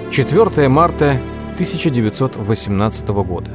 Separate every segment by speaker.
Speaker 1: 4 марта 1918 года.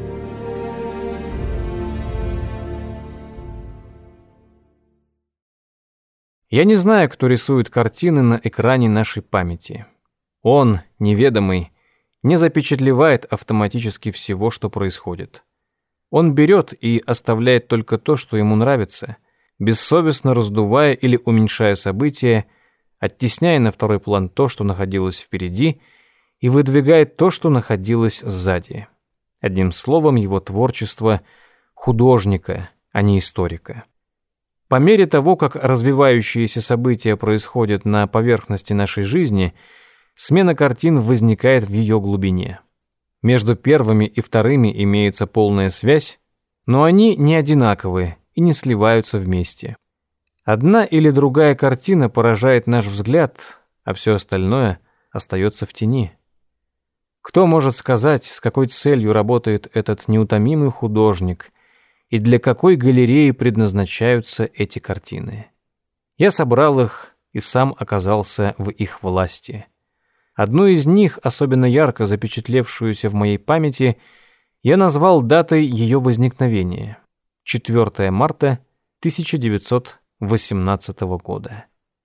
Speaker 1: Я не знаю, кто рисует картины на экране нашей памяти. Он, неведомый, не запечатлевает автоматически всего, что происходит. Он берет и оставляет только то, что ему нравится, бессовестно раздувая или уменьшая события, оттесняя на второй план то, что находилось впереди, и выдвигает то, что находилось сзади. Одним словом, его творчество художника, а не историка. По мере того, как развивающиеся события происходят на поверхности нашей жизни, смена картин возникает в ее глубине. Между первыми и вторыми имеется полная связь, но они не одинаковые и не сливаются вместе. Одна или другая картина поражает наш взгляд, а все остальное остается в тени. Кто может сказать, с какой целью работает этот неутомимый художник и для какой галереи предназначаются эти картины? Я собрал их и сам оказался в их власти. Одну из них, особенно ярко запечатлевшуюся в моей памяти, я назвал датой ее возникновения — 4 марта 1918 года.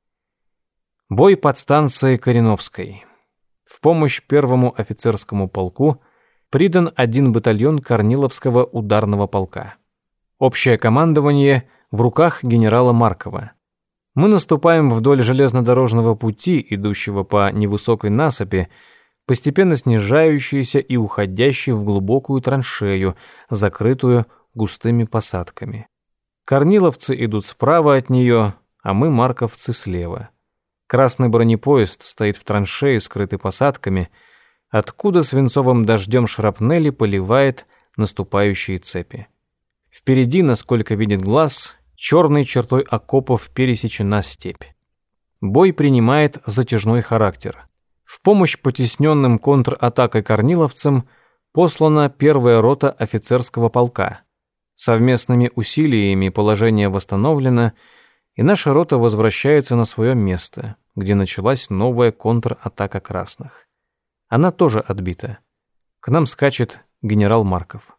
Speaker 1: Бой под станцией Кореновской. В помощь первому офицерскому полку придан 1 батальон Корниловского ударного полка. Общее командование в руках генерала Маркова. Мы наступаем вдоль железнодорожного пути, идущего по невысокой насыпи, постепенно снижающейся и уходящей в глубокую траншею, закрытую густыми посадками. Корниловцы идут справа от нее, а мы, марковцы, слева. Красный бронепоезд стоит в траншее, скрытый посадками, откуда свинцовым дождем шрапнели поливает наступающие цепи. Впереди, насколько видит глаз, черной чертой окопов пересечена степь. Бой принимает затяжной характер. В помощь потесненным контратакой корниловцам послана 1-я рота офицерского полка. Совместными усилиями положение восстановлено, и наша рота возвращается на свое место, где началась новая контратака красных. Она тоже отбита. К нам скачет генерал Марков.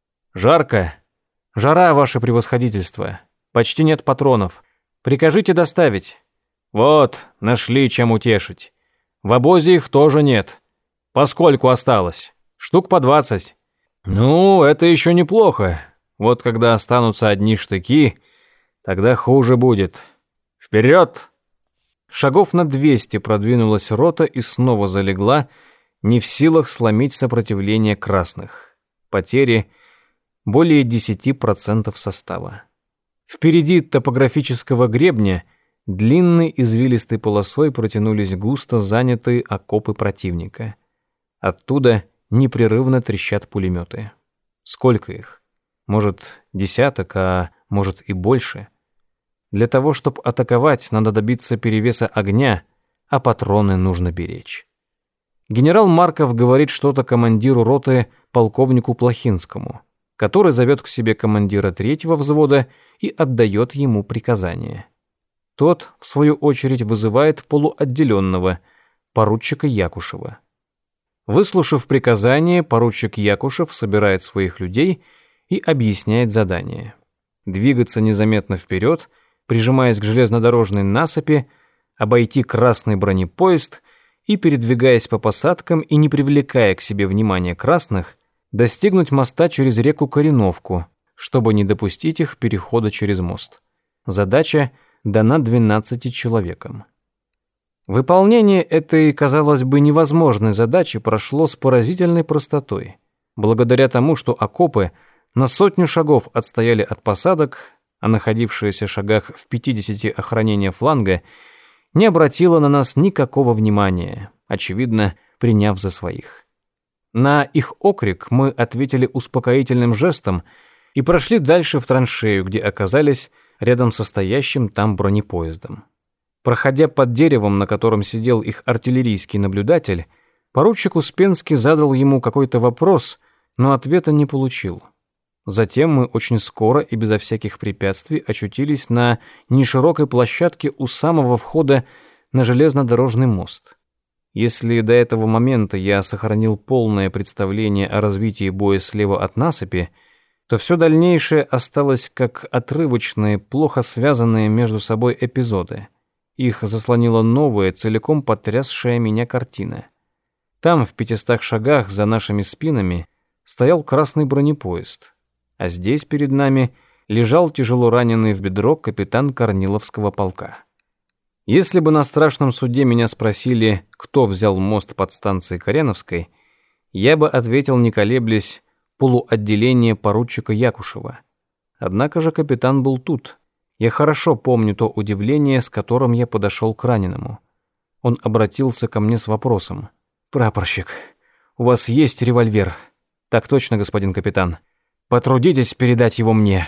Speaker 1: «Жарко! Жара, ваше превосходительство! Почти нет патронов. Прикажите доставить». «Вот, нашли чем утешить. В обозе их тоже нет. Поскольку осталось? Штук по 20. Ну, это еще неплохо. Вот когда останутся одни штыки, тогда хуже будет. Вперед!» Шагов на 200 продвинулась рота и снова залегла, не в силах сломить сопротивление красных. Потери более 10% состава. Впереди топографического гребня длинной извилистой полосой протянулись густо занятые окопы противника. Оттуда непрерывно трещат пулеметы. Сколько их? Может, десяток, а может и больше. Для того, чтобы атаковать, надо добиться перевеса огня, а патроны нужно беречь. Генерал Марков говорит что-то командиру роты полковнику Плохинскому, который зовет к себе командира 3-го взвода и отдает ему приказание. Тот, в свою очередь, вызывает полуотделенного, поручика Якушева. Выслушав приказание, поручик Якушев собирает своих людей и объясняет задание. Двигаться незаметно вперед, прижимаясь к железнодорожной насыпи, обойти красный бронепоезд и, передвигаясь по посадкам и не привлекая к себе внимания красных, достигнуть моста через реку Кореновку, чтобы не допустить их перехода через мост. Задача дана 12 человекам. Выполнение этой, казалось бы, невозможной задачи прошло с поразительной простотой, благодаря тому, что окопы на 100 шагов отстояли от посадок, а находившаяся в шагах в 50 охранения фланга не обратила на нас никакого внимания, очевидно, приняв за своих. На их окрик мы ответили успокоительным жестом и прошли дальше в траншею, где оказались рядом со стоящим там бронепоездом. Проходя под деревом, на котором сидел их артиллерийский наблюдатель, поручик Успенский задал ему какой-то вопрос, но ответа не получил. Затем мы очень скоро и безо всяких препятствий очутились на неширокой площадке у самого входа на железнодорожный мост. Если до этого момента я сохранил полное представление о развитии боя слева от насыпи, то все дальнейшее осталось как отрывочные, плохо связанные между собой эпизоды. Их заслонила новая, целиком потрясшая меня картина. Там, в 500 шагах за нашими спинами, стоял красный бронепоезд, а здесь перед нами лежал тяжело раненый в бедро капитан Корниловского полка. Если бы на страшном суде меня спросили, кто взял мост под станцией Кореновской, я бы ответил, не колеблясь, полуотделение поручика Якушева. Однако же капитан был тут. Я хорошо помню то удивление, с которым я подошел к раненому. Он обратился ко мне с вопросом. «Прапорщик, у вас есть револьвер?» «Так точно, господин капитан. Потрудитесь передать его мне».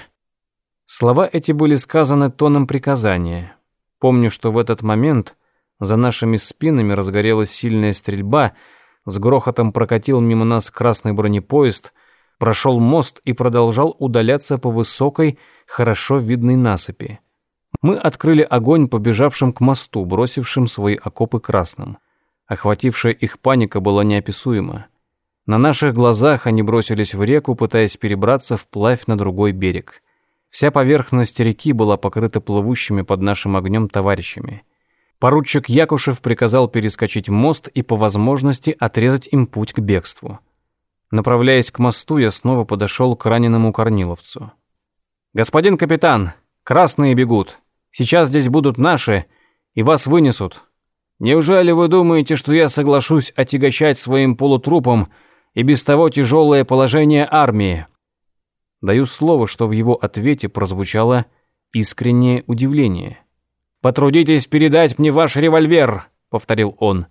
Speaker 1: Слова эти были сказаны тоном приказания. Помню, что в этот момент за нашими спинами разгорелась сильная стрельба, с грохотом прокатил мимо нас красный бронепоезд, прошел мост и продолжал удаляться по высокой, хорошо видной насыпи. Мы открыли огонь по бежавшим к мосту, бросившим свои окопы красным. Охватившая их паника была неописуема. На наших глазах они бросились в реку, пытаясь перебраться вплавь на другой берег. Вся поверхность реки была покрыта плывущими под нашим огнем товарищами. Поручик Якушев приказал перескочить мост и по возможности отрезать им путь к бегству. Направляясь к мосту, я снова подошел к раненому корниловцу. «Господин капитан, красные бегут. Сейчас здесь будут наши, и вас вынесут. Неужели вы думаете, что я соглашусь отягощать своим полутрупом и без того тяжелое положение армии?» Даю слово, что в его ответе прозвучало искреннее удивление. «Потрудитесь передать мне ваш револьвер», — повторил он.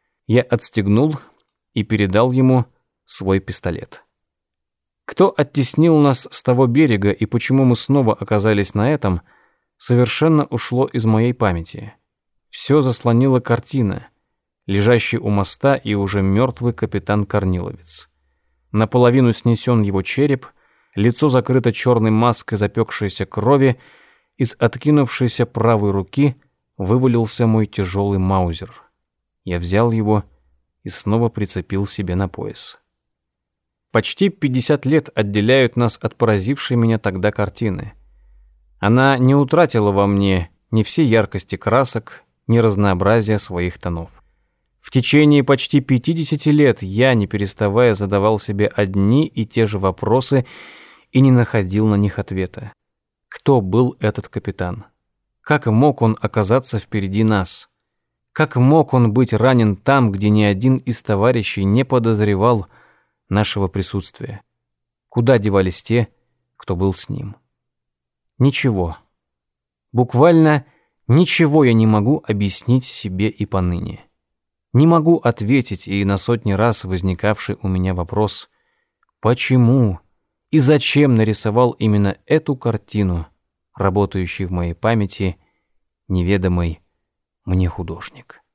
Speaker 1: Я отстегнул и передал ему свой пистолет. Кто оттеснил нас с того берега и почему мы снова оказались на этом, совершенно ушло из моей памяти. Все заслонила картина, лежащий у моста и уже мертвый капитан Корниловец. Наполовину снесен его череп, лицо закрыто черной маской запекшейся крови, из откинувшейся правой руки вывалился мой тяжелый маузер. Я взял его и снова прицепил себе на пояс. Почти 50 лет отделяют нас от поразившей меня тогда картины. Она не утратила во мне ни всей яркости красок, ни разнообразия своих тонов. В течение почти 50 лет я, не переставая, задавал себе одни и те же вопросы и не находил на них ответа. Кто был этот капитан? Как мог он оказаться впереди нас? Как мог он быть ранен там, где ни один из товарищей не подозревал нашего присутствия? Куда девались те, кто был с ним? Ничего. Буквально ничего я не могу объяснить себе и поныне. Не могу ответить и на сотни раз возникавший у меня вопрос: почему и зачем нарисовал именно эту картину, работающий в моей памяти неведомый мне художник?